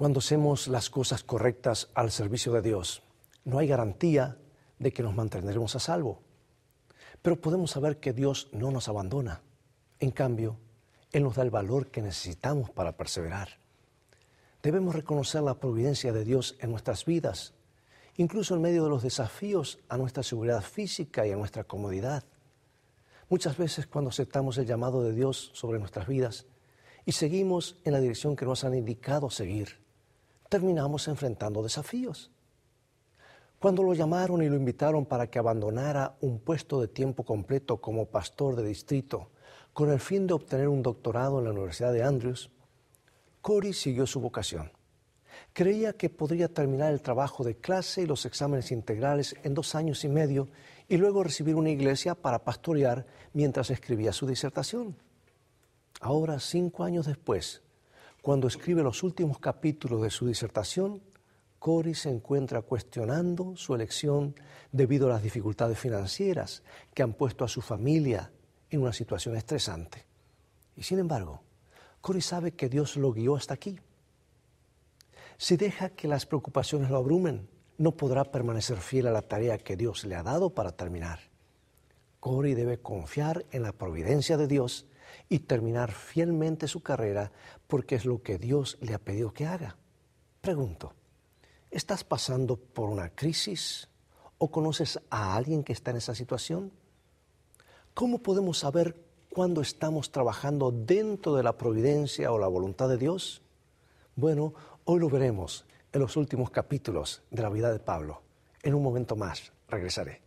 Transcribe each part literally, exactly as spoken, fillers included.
Cuando hacemos las cosas correctas al servicio de Dios, no hay garantía de que nos mantendremos a salvo. Pero podemos saber que Dios no nos abandona. En cambio, Él nos da el valor que necesitamos para perseverar. Debemos reconocer la providencia de Dios en nuestras vidas, incluso en medio de los desafíos a nuestra seguridad física y a nuestra comodidad. Muchas veces cuando aceptamos el llamado de Dios sobre nuestras vidas y seguimos en la dirección que nos han indicado seguir, terminamos enfrentando desafíos. Cuando lo llamaron y lo invitaron para que abandonara un puesto de tiempo completo como pastor de distrito con el fin de obtener un doctorado en la Universidad de Andrews, Corey siguió su vocación. Creía que podría terminar el trabajo de clase y los exámenes integrales en dos años y medio y luego recibir una iglesia para pastorear mientras escribía su disertación. Ahora, cinco años después, cuando escribe los últimos capítulos de su disertación, Corey se encuentra cuestionando su elección debido a las dificultades financieras que han puesto a su familia en una situación estresante. Y sin embargo, Corey sabe que Dios lo guió hasta aquí. Si deja que las preocupaciones lo abrumen, no podrá permanecer fiel a la tarea que Dios le ha dado para terminar. Corey debe confiar en la providencia de Dios y terminar fielmente su carrera porque es lo que Dios le ha pedido que haga. Pregunto, ¿estás pasando por una crisis o conoces a alguien que está en esa situación? ¿Cómo podemos saber cuándo estamos trabajando dentro de la providencia o la voluntad de Dios? Bueno, hoy lo veremos en los últimos capítulos de la vida de Pablo. En un momento más regresaré.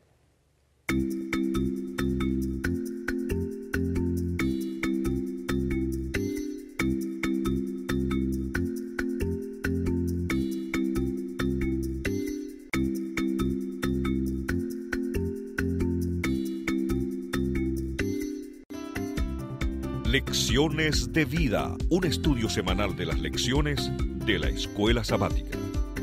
Lecciones de Vida, un estudio semanal de las lecciones de la Escuela Sabática.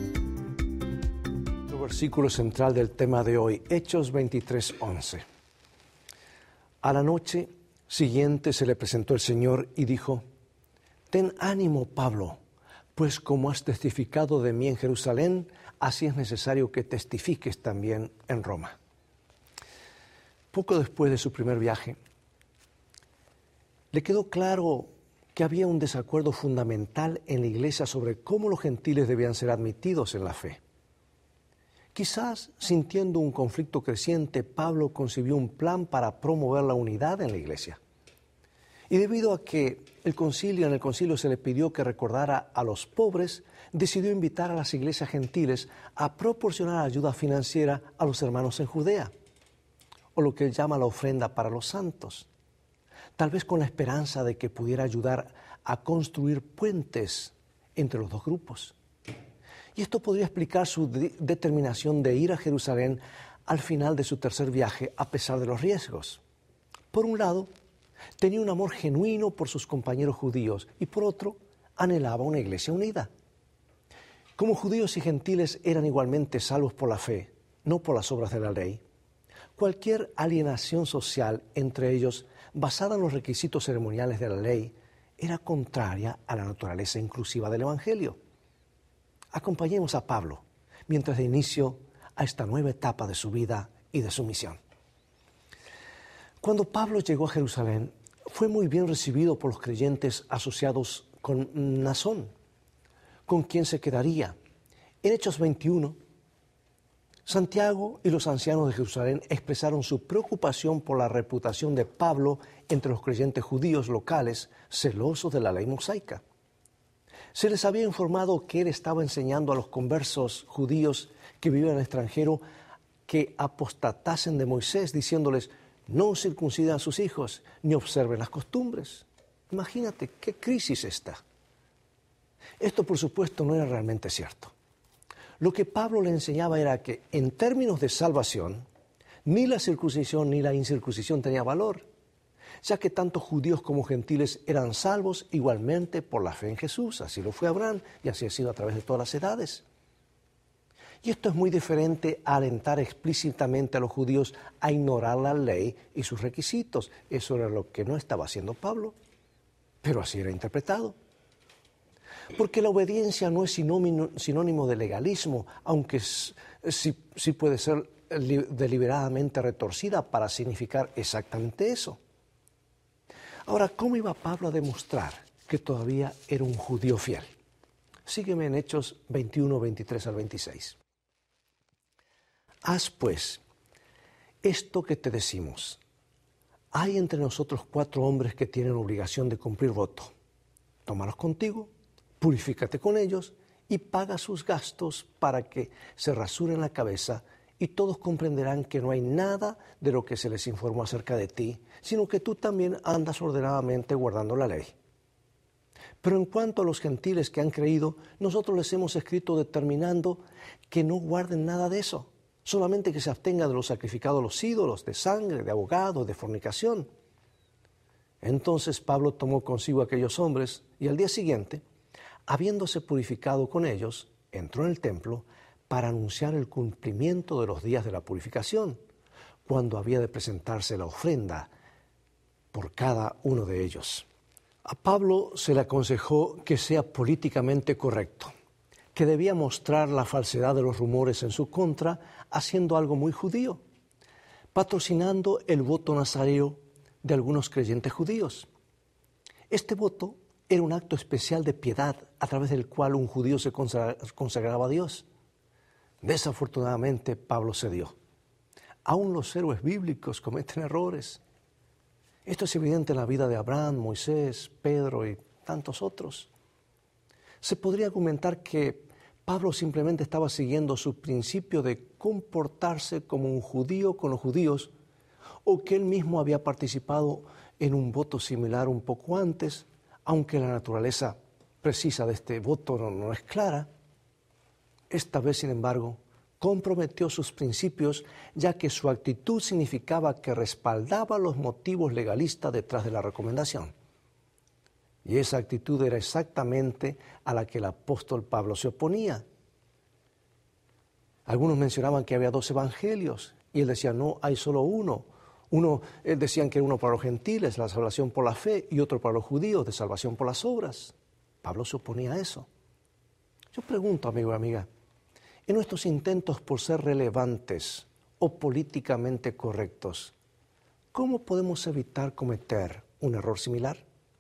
El versículo central del tema de hoy, Hechos veintitrés, once. A la noche siguiente se le presentó el Señor y dijo: «Ten ánimo, Pablo, pues como has testificado de mí en Jerusalén, así es necesario que testifiques también en Roma». Poco después de su primer viaje, le quedó claro que había un desacuerdo fundamental en la iglesia sobre cómo los gentiles debían ser admitidos en la fe. Quizás, sintiendo un conflicto creciente, Pablo concibió un plan para promover la unidad en la iglesia. Y debido a que el concilio, en el concilio se le pidió que recordara a los pobres, decidió invitar a las iglesias gentiles a proporcionar ayuda financiera a los hermanos en Judea, o lo que él llama la ofrenda para los santos. Tal vez con la esperanza de que pudiera ayudar a construir puentes entre los dos grupos. Y esto podría explicar su de- determinación de ir a Jerusalén al final de su tercer viaje, a pesar de los riesgos. Por un lado, tenía un amor genuino por sus compañeros judíos y por otro, anhelaba una iglesia unida. Como judíos y gentiles eran igualmente salvos por la fe, no por las obras de la ley, cualquier alienación social entre ellos basada en los requisitos ceremoniales de la ley, era contraria a la naturaleza inclusiva del Evangelio. Acompañemos a Pablo mientras da inicio a esta nueva etapa de su vida y de su misión. Cuando Pablo llegó a Jerusalén, fue muy bien recibido por los creyentes asociados con Mnasón, con quien se quedaría. En Hechos veintiuno, Santiago y los ancianos de Jerusalén expresaron su preocupación por la reputación de Pablo entre los creyentes judíos locales celosos de la ley mosaica. Se les había informado que él estaba enseñando a los conversos judíos que vivían en el extranjero que apostatasen de Moisés, diciéndoles: no circuncidan a sus hijos ni observen las costumbres. Imagínate qué crisis esta. Esto, por supuesto, no era realmente cierto. Lo que Pablo le enseñaba era que, en términos de salvación, ni la circuncisión ni la incircuncisión tenía valor, ya que tanto judíos como gentiles eran salvos igualmente por la fe en Jesús. Así lo fue Abraham y así ha sido a través de todas las edades. Y esto es muy diferente a alentar explícitamente a los judíos a ignorar la ley y sus requisitos. Eso era lo que no estaba haciendo Pablo, pero así era interpretado. Porque la obediencia no es sinónimo, sinónimo de legalismo, aunque sí, sí puede ser deliberadamente retorcida para significar exactamente eso. Ahora, ¿cómo iba Pablo a demostrar que todavía era un judío fiel? Sígueme en Hechos veintiuno, veintitrés al veintiséis. Haz pues esto que te decimos. Hay entre nosotros cuatro hombres que tienen obligación de cumplir voto. Tómalos contigo, purifícate con ellos y paga sus gastos para que se rasuren la cabeza, y todos comprenderán que no hay nada de lo que se les informó acerca de ti, sino que tú también andas ordenadamente guardando la ley. Pero en cuanto a los gentiles que han creído, nosotros les hemos escrito determinando que no guarden nada de eso, solamente que se abstengan de los sacrificados a los ídolos, de sangre, de abogados, de fornicación. Entonces Pablo tomó consigo a aquellos hombres y al día siguiente, habiéndose purificado con ellos, entró en el templo para anunciar el cumplimiento de los días de la purificación, cuando había de presentarse la ofrenda por cada uno de ellos. A Pablo se le aconsejó que sea políticamente correcto, que debía mostrar la falsedad de los rumores en su contra, haciendo algo muy judío, patrocinando el voto nazareo de algunos creyentes judíos. Este voto era un acto especial de piedad a través del cual un judío se consagraba a Dios. Desafortunadamente, Pablo cedió. Aún los héroes bíblicos cometen errores. Esto es evidente en la vida de Abraham, Moisés, Pedro y tantos otros. Se podría argumentar que Pablo simplemente estaba siguiendo su principio de comportarse como un judío con los judíos, o que él mismo había participado en un voto similar un poco antes, aunque la naturaleza precisa de este voto no, no es clara. Esta vez, sin embargo, comprometió sus principios, ya que su actitud significaba que respaldaba los motivos legalistas detrás de la recomendación. Y esa actitud era exactamente a la que el apóstol Pablo se oponía. Algunos mencionaban que había dos evangelios, y él decía, no, hay solo uno. Uno, él decían que era uno para los gentiles, la salvación por la fe, y otro para los judíos, de salvación por las obras. Pablo se oponía a eso. Yo pregunto, amigo y amiga, en nuestros intentos por ser relevantes o políticamente correctos, ¿cómo podemos evitar cometer un error similar?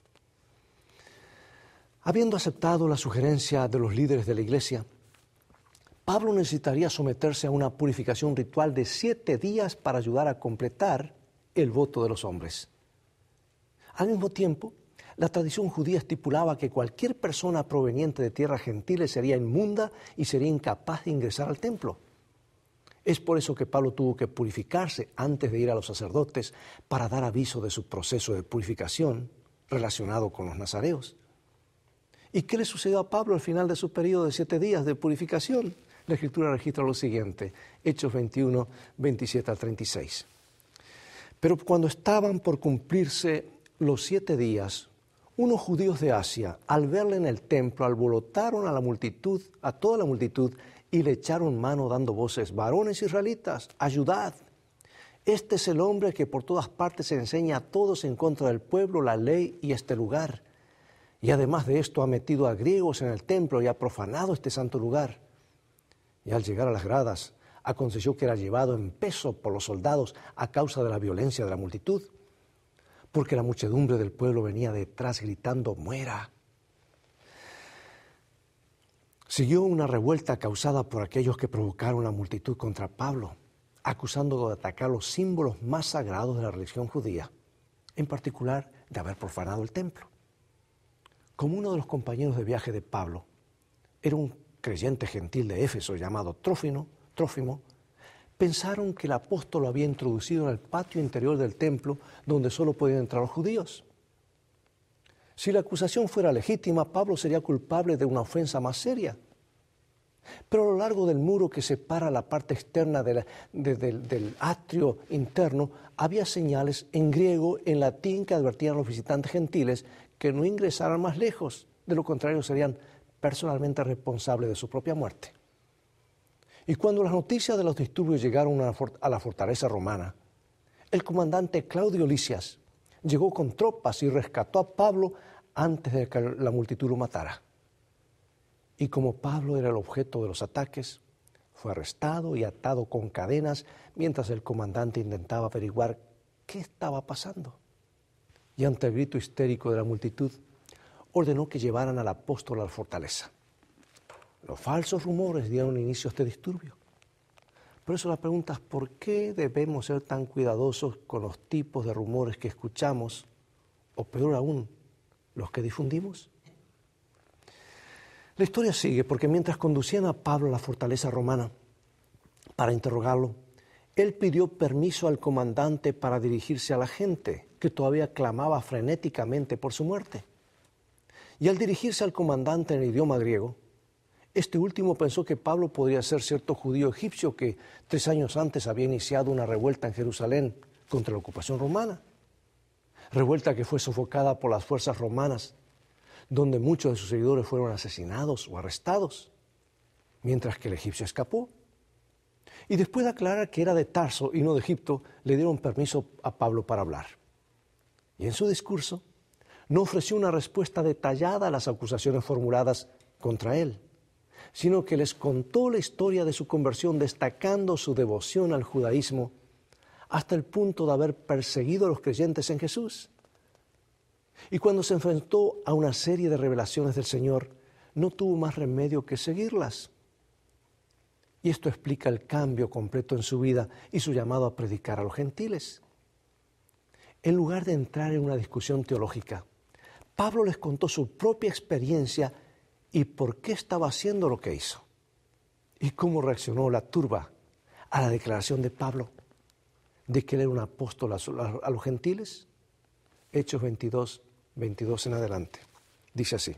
Habiendo aceptado la sugerencia de los líderes de la iglesia, Pablo necesitaría someterse a una purificación ritual de siete días para ayudar a completar el voto de los hombres. Al mismo tiempo, la tradición judía estipulaba que cualquier persona proveniente de tierras gentiles sería inmunda y sería incapaz de ingresar al templo. Es por eso que Pablo tuvo que purificarse antes de ir a los sacerdotes para dar aviso de su proceso de purificación relacionado con los nazareos. ¿Y qué le sucedió a Pablo al final de su periodo de siete días de purificación? La Escritura registra lo siguiente, Hechos veintiuno, veintisiete al treinta y seis. Pero cuando estaban por cumplirse los siete días, unos judíos de Asia, al verle en el templo, alborotaron a la multitud, a toda la multitud, y le echaron mano dando voces, varones israelitas, ayudad. Este es el hombre que por todas partes enseña a todos en contra del pueblo, la ley y este lugar. Y además de esto ha metido a griegos en el templo y ha profanado este santo lugar. Y al llegar a las gradas, aconteció que era llevado en peso por los soldados a causa de la violencia de la multitud, porque la muchedumbre del pueblo venía detrás gritando, ¡muera! Siguió una revuelta causada por aquellos que provocaron la multitud contra Pablo, acusándolo de atacar los símbolos más sagrados de la religión judía, en particular de haber profanado el templo. Como uno de los compañeros de viaje de Pablo era un creyente gentil de Éfeso llamado Trófimo, Trófimo, pensaron que el apóstol lo había introducido en el patio interior del templo donde solo podían entrar los judíos. Si la acusación fuera legítima, Pablo sería culpable de una ofensa más seria. Pero a lo largo del muro que separa la parte externa de la, de, de, del atrio interno, había señales en griego, en latín, que advertían a los visitantes gentiles que no ingresaran más lejos. De lo contrario, serían personalmente responsables de su propia muerte. Y cuando las noticias de los disturbios llegaron a la fortaleza romana, el comandante Claudio Lisias llegó con tropas y rescató a Pablo antes de que la multitud lo matara. Y como Pablo era el objeto de los ataques, fue arrestado y atado con cadenas mientras el comandante intentaba averiguar qué estaba pasando. Y ante el grito histérico de la multitud, ordenó que llevaran al apóstol a la fortaleza. Los falsos rumores dieron inicio a este disturbio. Por eso la pregunta es, ¿por qué debemos ser tan cuidadosos con los tipos de rumores que escuchamos, o peor aún, los que difundimos? La historia sigue porque mientras conducían a Pablo a la fortaleza romana para interrogarlo, él pidió permiso al comandante para dirigirse a la gente que todavía clamaba frenéticamente por su muerte. Y al dirigirse al comandante en el idioma griego, este último pensó que Pablo podría ser cierto judío egipcio que tres años antes había iniciado una revuelta en Jerusalén contra la ocupación romana. Revuelta que fue sofocada por las fuerzas romanas, donde muchos de sus seguidores fueron asesinados o arrestados, mientras que el egipcio escapó. Y después de aclarar que era de Tarso y no de Egipto, le dieron permiso a Pablo para hablar. Y en su discurso no ofreció una respuesta detallada a las acusaciones formuladas contra él, sino que les contó la historia de su conversión, destacando su devoción al judaísmo hasta el punto de haber perseguido a los creyentes en Jesús. Y cuando se enfrentó a una serie de revelaciones del Señor, no tuvo más remedio que seguirlas. Y esto explica el cambio completo en su vida y su llamado a predicar a los gentiles. En lugar de entrar en una discusión teológica, Pablo les contó su propia experiencia y por qué estaba haciendo lo que hizo. Y cómo reaccionó la turba a la declaración de Pablo de que él era un apóstol a los gentiles. Hechos veintidós, veintidós en adelante. Dice así.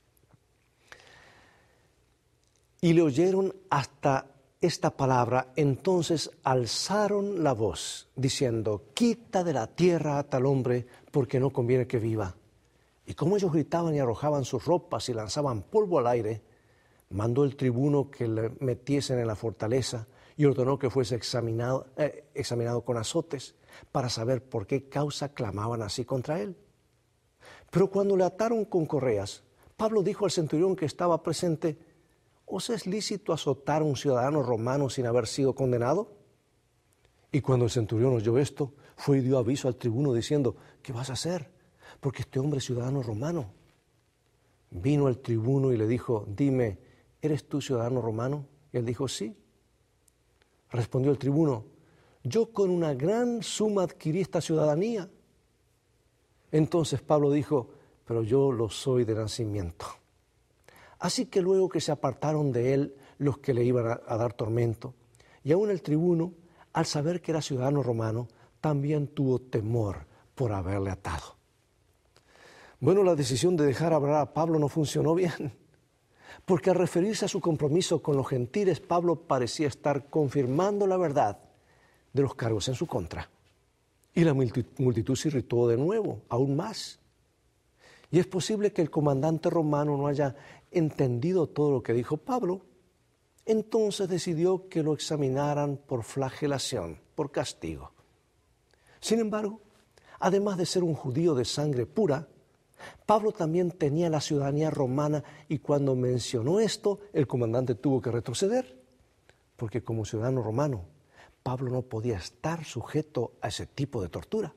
Y le oyeron hasta esta palabra, entonces alzaron la voz, diciendo, quita de la tierra a tal hombre, porque no conviene que viva. Y como ellos gritaban y arrojaban sus ropas y lanzaban polvo al aire, mandó el tribuno que le metiesen en la fortaleza y ordenó que fuese examinado, eh, examinado con azotes para saber por qué causa clamaban así contra él. Pero cuando le ataron con correas, Pablo dijo al centurión que estaba presente, ¿os es lícito azotar a un ciudadano romano sin haber sido condenado? Y cuando el centurión oyó esto, fue y dio aviso al tribuno diciendo, ¿qué vas a hacer? Porque este hombre es ciudadano romano. Vino el tribuno y le dijo, dime, ¿eres tú ciudadano romano? Y él dijo, sí. Respondió el tribuno, yo con una gran suma adquirí esta ciudadanía. Entonces Pablo dijo, pero yo lo soy de nacimiento. Así que luego que se apartaron de él los que le iban a, a dar tormento, y aún el tribuno, al saber que era ciudadano romano, también tuvo temor por haberle atado. Bueno, la decisión de dejar hablar a Pablo no funcionó bien, porque al referirse a su compromiso con los gentiles, Pablo parecía estar confirmando la verdad de los cargos en su contra. Y la multitud se irritó de nuevo, aún más. Y es posible que el comandante romano no haya entendido todo lo que dijo Pablo. Entonces decidió que lo examinaran por flagelación, por castigo. Sin embargo, además de ser un judío de sangre pura, Pablo también tenía la ciudadanía romana y cuando mencionó esto, el comandante tuvo que retroceder, porque como ciudadano romano, Pablo no podía estar sujeto a ese tipo de tortura.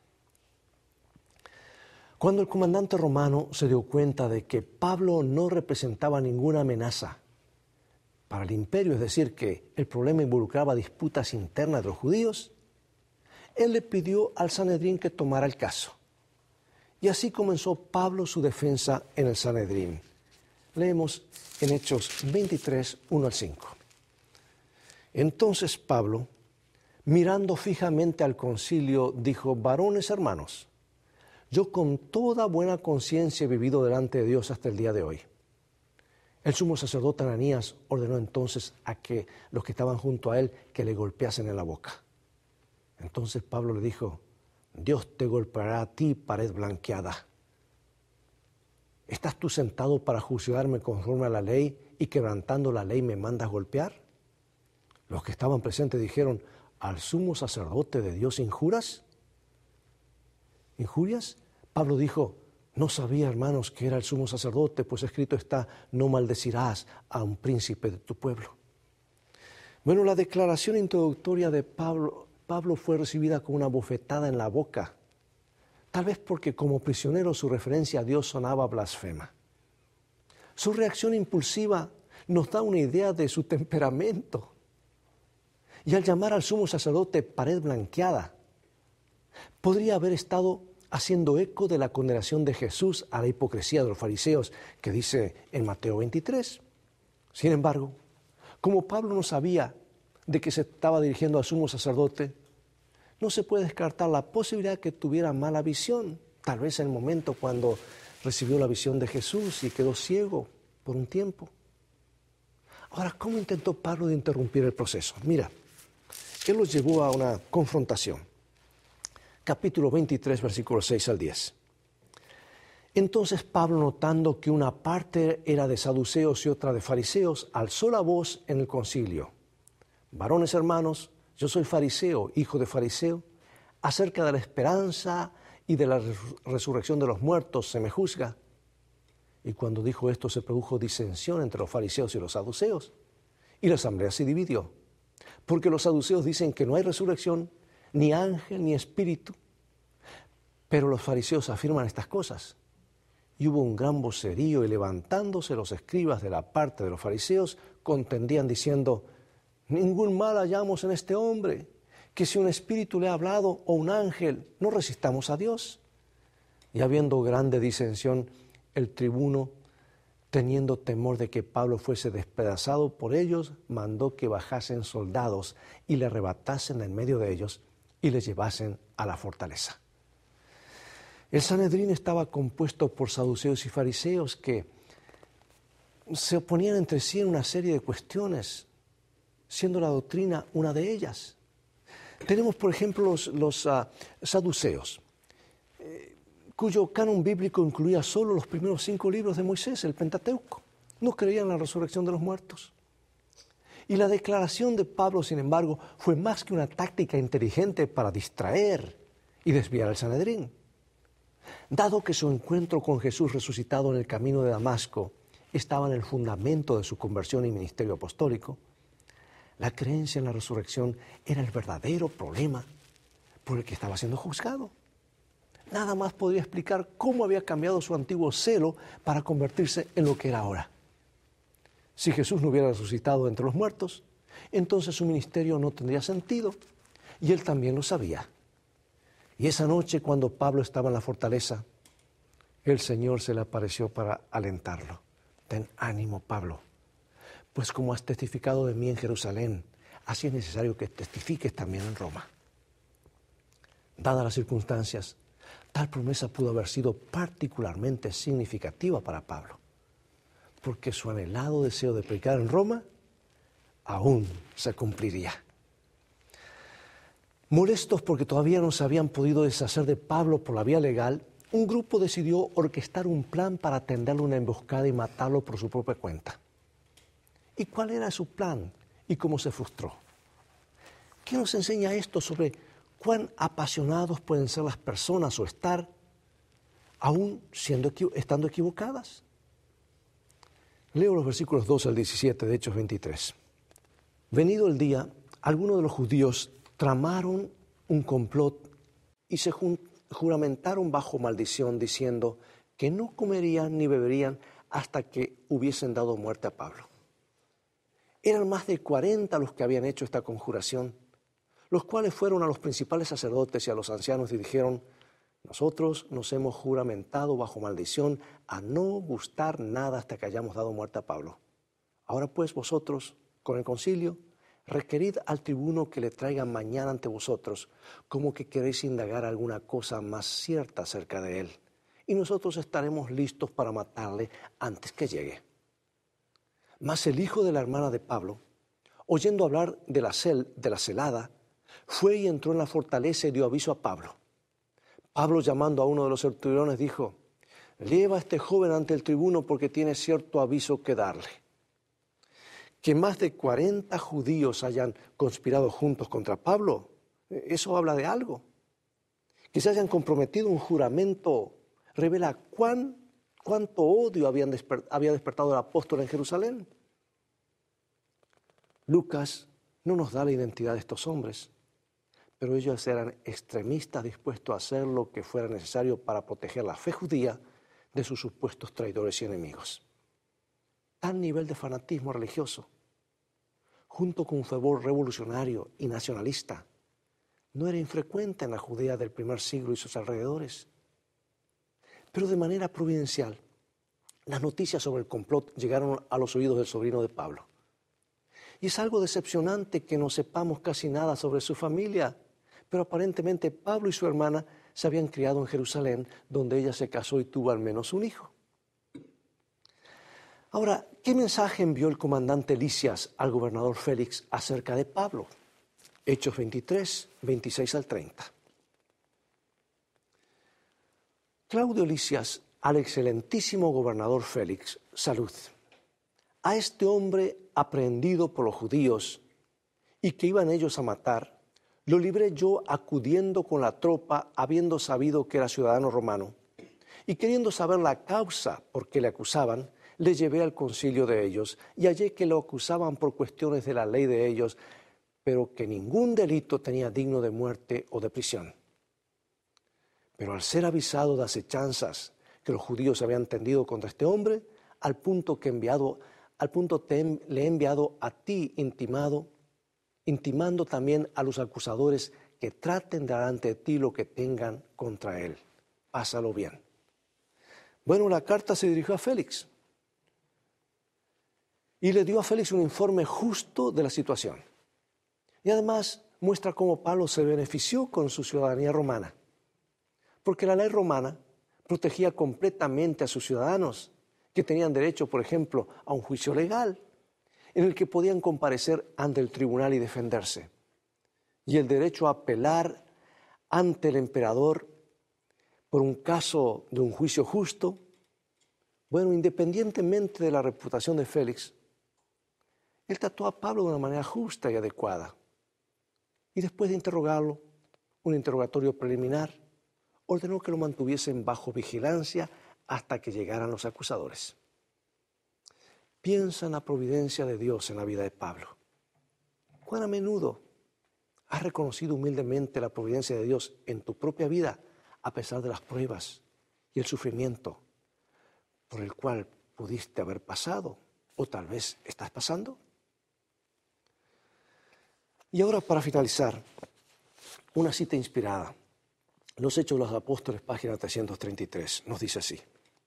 Cuando el comandante romano se dio cuenta de que Pablo no representaba ninguna amenaza para el imperio, es decir, que el problema involucraba disputas internas de los judíos, él le pidió al Sanedrín que tomara el caso. Y así comenzó Pablo su defensa en el Sanedrín. Leemos en Hechos veintitrés, uno al cinco. Entonces Pablo, mirando fijamente al concilio, dijo, varones hermanos, yo con toda buena conciencia he vivido delante de Dios hasta el día de hoy. El sumo sacerdote Ananías ordenó entonces a que los que estaban junto a él que le golpeasen en la boca. Entonces Pablo le dijo, Dios te golpeará a ti, pared blanqueada. ¿Estás tú sentado para juzgarme conforme a la ley y quebrantando la ley me mandas golpear? Los que estaban presentes dijeron, ¿al sumo sacerdote de Dios injuras? ¿Injurias? Pablo dijo, No sabía, hermanos, que era el sumo sacerdote, pues escrito está, no maldecirás a un príncipe de tu pueblo. Bueno, la declaración introductoria de Pablo, Pablo fue recibida con una bofetada en la boca, tal vez porque como prisionero su referencia a Dios sonaba blasfema. Su reacción impulsiva nos da una idea de su temperamento. Y al llamar al sumo sacerdote pared blanqueada, podría haber estado haciendo eco de la condenación de Jesús a la hipocresía de los fariseos, que dice en Mateo veintitrés. Sin embargo, como Pablo no sabía de que se estaba dirigiendo al sumo sacerdote, no se puede descartar la posibilidad que tuviera mala visión, tal vez en el momento cuando recibió la visión de Jesús y quedó ciego por un tiempo. Ahora, ¿cómo intentó Pablo de interrumpir el proceso? Mira, él los llevó a una confrontación. Capítulo veintitrés, versículos seis al diez. Entonces Pablo, notando que una parte era de saduceos y otra de fariseos, alzó la voz en el concilio. Varones hermanos, yo soy fariseo, hijo de fariseo. Acerca de la esperanza y de la resurrección de los muertos se me juzga. Y cuando dijo esto se produjo disensión entre los fariseos y los saduceos. Y la asamblea se dividió. Porque los saduceos dicen que no hay resurrección, ni ángel, ni espíritu. Pero los fariseos afirman estas cosas. Y hubo un gran vocerío, y levantándose los escribas de la parte de los fariseos, contendían diciendo, ningún mal hallamos en este hombre, que si un espíritu le ha hablado o un ángel, no resistamos a Dios. Y habiendo grande disensión, el tribuno, teniendo temor de que Pablo fuese despedazado por ellos, mandó que bajasen soldados y le arrebatasen en medio de ellos y le llevasen a la fortaleza. El Sanedrín estaba compuesto por saduceos y fariseos que se oponían entre sí en una serie de cuestiones, siendo la doctrina una de ellas. Tenemos, por ejemplo, los, los uh, saduceos, eh, cuyo canon bíblico incluía solo los primeros cinco libros de Moisés, el Pentateuco. No creían en la resurrección de los muertos. Y la declaración de Pablo, sin embargo, fue más que una táctica inteligente para distraer y desviar al Sanedrín. Dado que su encuentro con Jesús resucitado en el camino de Damasco estaba en el fundamento de su conversión y ministerio apostólico, la creencia en la resurrección era el verdadero problema por el que estaba siendo juzgado. Nada más podría explicar cómo había cambiado su antiguo celo para convertirse en lo que era ahora. Si Jesús no hubiera resucitado entre los muertos, entonces su ministerio no tendría sentido, y él también lo sabía. Y esa noche, cuando Pablo estaba en la fortaleza, el Señor se le apareció para alentarlo. Ten ánimo, Pablo, pues como has testificado de mí en Jerusalén, así es necesario que testifiques también en Roma. Dadas las circunstancias, tal promesa pudo haber sido particularmente significativa para Pablo, porque su anhelado deseo de predicar en Roma aún se cumpliría. Molestos porque todavía no se habían podido deshacer de Pablo por la vía legal, un grupo decidió orquestar un plan para tenderle una emboscada y matarlo por su propia cuenta. ¿Y cuál era su plan y cómo se frustró? ¿Qué nos enseña esto sobre cuán apasionados pueden ser las personas o estar aún siendo, estando equivocadas? Leo los versículos doce al diecisiete de Hechos veintitrés. Venido el día, algunos de los judíos tramaron un complot y se juramentaron bajo maldición, diciendo que no comerían ni beberían hasta que hubiesen dado muerte a Pablo. Eran más de cuarenta los que habían hecho esta conjuración, los cuales fueron a los principales sacerdotes y a los ancianos y dijeron, nosotros nos hemos juramentado bajo maldición a no gustar nada hasta que hayamos dado muerte a Pablo. Ahora pues vosotros, con el concilio, requerid al tribuno que le traiga mañana ante vosotros, como que queréis indagar alguna cosa más cierta acerca de él, y nosotros estaremos listos para matarle antes que llegue. Mas el hijo de la hermana de Pablo, oyendo hablar de la, cel, de la celada, fue y entró en la fortaleza y dio aviso a Pablo. Pablo, llamando a uno de los centuriones, dijo, lleva a este joven ante el tribuno porque tiene cierto aviso que darle. Que más de cuarenta judíos hayan conspirado juntos contra Pablo, eso habla de algo. Que se hayan comprometido un juramento revela cuán, cuánto odio habían desper, había despertado el apóstol en Jerusalén. Lucas no nos da la identidad de estos hombres, pero ellos eran extremistas dispuestos a hacer lo que fuera necesario para proteger la fe judía de sus supuestos traidores y enemigos. Tal nivel de fanatismo religioso, junto con un fervor revolucionario y nacionalista, no era infrecuente en la Judea del primer siglo y sus alrededores. Pero de manera providencial, las noticias sobre el complot llegaron a los oídos del sobrino de Pablo. Y es algo decepcionante que no sepamos casi nada sobre su familia, pero aparentemente Pablo y su hermana se habían criado en Jerusalén, donde ella se casó y tuvo al menos un hijo. Ahora, ¿qué mensaje envió el comandante Lisias al gobernador Félix acerca de Pablo? Hechos veintitrés, veintiséis al treinta. Claudio Lisias al excelentísimo gobernador Félix, salud. A este hombre aprehendido por los judíos y que iban ellos a matar, lo libré yo acudiendo con la tropa, habiendo sabido que era ciudadano romano, y queriendo saber la causa por qué le acusaban, le llevé al concilio de ellos y hallé que lo acusaban por cuestiones de la ley de ellos, pero que ningún delito tenía digno de muerte o de prisión. Pero al ser avisado de acechanzas que los judíos habían tendido contra este hombre, al punto que enviado, al punto te, le he enviado a ti intimado, intimando también a los acusadores que traten delante de ti lo que tengan contra él. Pásalo bien. Bueno, la carta se dirigió a Félix y le dio a Félix un informe justo de la situación. Y además muestra cómo Pablo se benefició con su ciudadanía romana, porque la ley romana protegía completamente a sus ciudadanos, que tenían derecho, por ejemplo, a un juicio legal, en el que podían comparecer ante el tribunal y defenderse, y el derecho a apelar ante el emperador por un caso de un juicio justo. Bueno, independientemente de la reputación de Félix, él trató a Pablo de una manera justa y adecuada. Y después de interrogarlo, un interrogatorio preliminar, ordenó que lo mantuviesen bajo vigilancia hasta que llegaran los acusadores. Piensa en la providencia de Dios en la vida de Pablo. ¿Cuán a menudo has reconocido humildemente la providencia de Dios en tu propia vida, a pesar de las pruebas y el sufrimiento por el cual pudiste haber pasado o tal vez estás pasando? Y ahora, para finalizar, una cita inspirada. Los Hechos de los Apóstoles, página trescientos treinta y tres, nos dice así.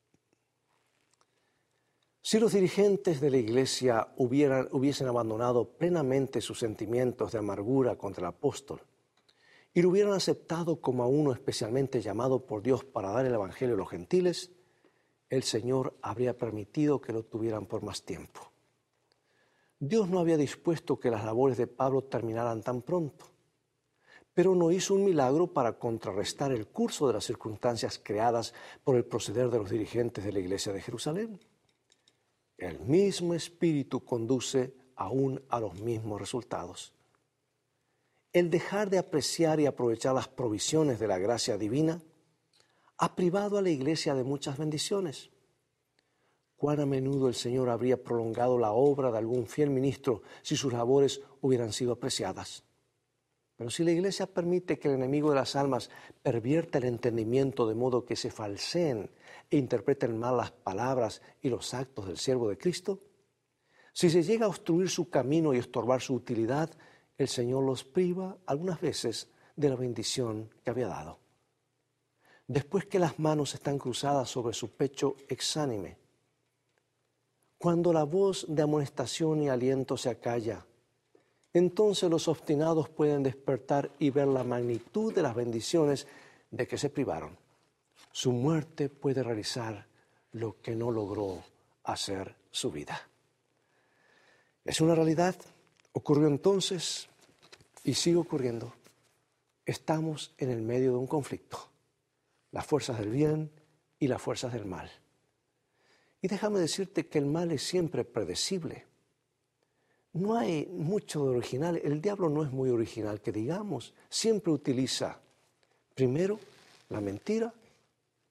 Si los dirigentes de la iglesia hubieran, hubiesen abandonado plenamente sus sentimientos de amargura contra el apóstol y lo hubieran aceptado como a uno especialmente llamado por Dios para dar el evangelio a los gentiles, el Señor habría permitido que lo tuvieran por más tiempo. Dios no había dispuesto que las labores de Pablo terminaran tan pronto, pero no hizo un milagro para contrarrestar el curso de las circunstancias creadas por el proceder de los dirigentes de la iglesia de Jerusalén. El mismo Espíritu conduce aún a los mismos resultados. El dejar de apreciar y aprovechar las provisiones de la gracia divina ha privado a la iglesia de muchas bendiciones. Cuán a menudo el Señor habría prolongado la obra de algún fiel ministro si sus labores hubieran sido apreciadas. Pero si la iglesia permite que el enemigo de las almas pervierta el entendimiento de modo que se falseen e interpreten mal las palabras y los actos del siervo de Cristo, si se llega a obstruir su camino y estorbar su utilidad, el Señor los priva algunas veces de la bendición que había dado. Después que las manos están cruzadas sobre su pecho exánime, cuando la voz de amonestación y aliento se acalla, entonces los obstinados pueden despertar y ver la magnitud de las bendiciones de que se privaron. Su muerte puede realizar lo que no logró hacer su vida. Es una realidad, ocurrió entonces y sigue ocurriendo. Estamos en el medio de un conflicto, las fuerzas del bien y las fuerzas del mal. Y déjame decirte que el mal es siempre predecible. No hay mucho de original. El diablo no es muy original, que digamos. Siempre utiliza primero la mentira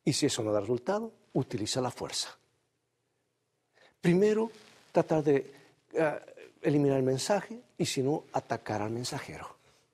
Y si eso no da resultado, utiliza la fuerza. Primero, tratar de uh, eliminar el mensaje y si no, atacar al mensajero.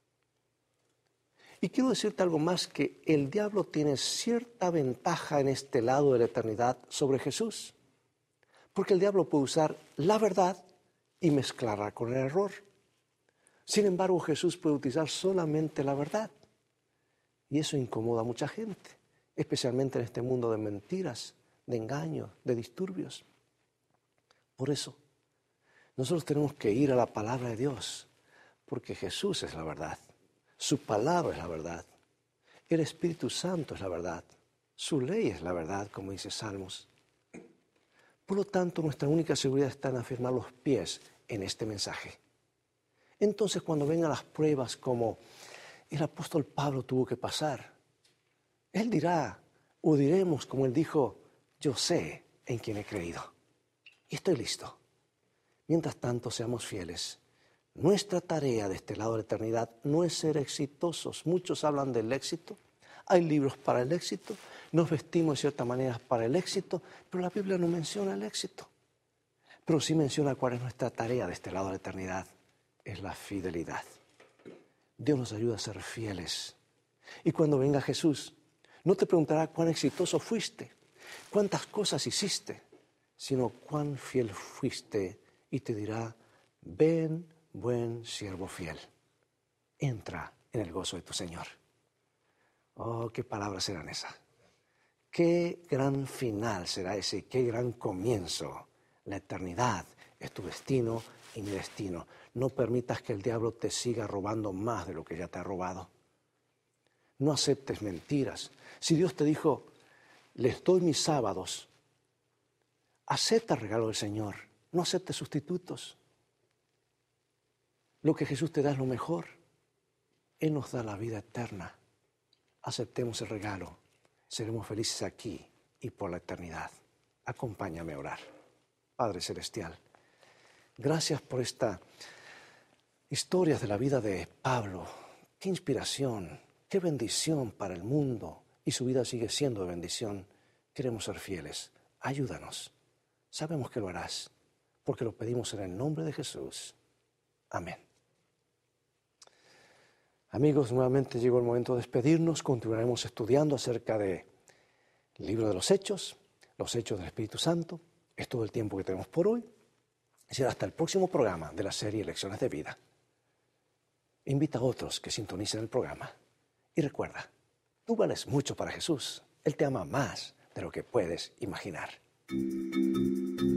Y quiero decirte algo más, que el diablo tiene cierta ventaja en este lado de la eternidad sobre Jesús. Porque el diablo puede usar la verdad y mezclarla con el error. Sin embargo, Jesús puede utilizar solamente la verdad. Y eso incomoda a mucha gente, especialmente en este mundo de mentiras, de engaños, de disturbios. Por eso, nosotros tenemos que ir a la palabra de Dios, porque Jesús es la verdad. Su palabra es la verdad. El Espíritu Santo es la verdad. Su ley es la verdad, como dice Salmos. Por lo tanto, nuestra única seguridad está en afirmar los pies en este mensaje. Entonces, cuando vengan las pruebas como el apóstol Pablo tuvo que pasar, él dirá, o diremos como él dijo, yo sé en quién he creído y estoy listo. Mientras tanto, seamos fieles. Nuestra tarea de este lado de la eternidad no es ser exitosos. Muchos hablan del éxito. Hay libros para el éxito. Nos vestimos de cierta manera para el éxito, pero la Biblia no menciona el éxito. Pero sí menciona cuál es nuestra tarea de este lado de la eternidad. Es la fidelidad. Dios nos ayuda a ser fieles. Y cuando venga Jesús, no te preguntará cuán exitoso fuiste, cuántas cosas hiciste, sino cuán fiel fuiste y te dirá, ven, buen siervo fiel, entra en el gozo de tu Señor. Oh, qué palabras serán esas. Qué gran final será ese, qué gran comienzo. La eternidad es tu destino y mi destino. No permitas que el diablo te siga robando más de lo que ya te ha robado. No aceptes mentiras. Si Dios te dijo, les doy mis sábados, acepta el regalo del Señor. No aceptes sustitutos. Lo que Jesús te da es lo mejor. Él nos da la vida eterna. Aceptemos el regalo. Seremos felices aquí y por la eternidad. Acompáñame a orar. Padre Celestial, gracias por esta historia de la vida de Pablo. Qué inspiración, qué bendición para el mundo. Y su vida sigue siendo de bendición. Queremos ser fieles. Ayúdanos. Sabemos que lo harás, porque lo pedimos en el nombre de Jesús. Amén. Amigos, nuevamente llegó el momento de despedirnos. Continuaremos estudiando acerca del libro de los Hechos, los Hechos del Espíritu Santo. Es todo el tiempo que tenemos por hoy. Será hasta el próximo programa de la serie Lecciones de Vida. Invita a otros que sintonicen el programa. Y recuerda, tú vales mucho para Jesús. Él te ama más de lo que puedes imaginar.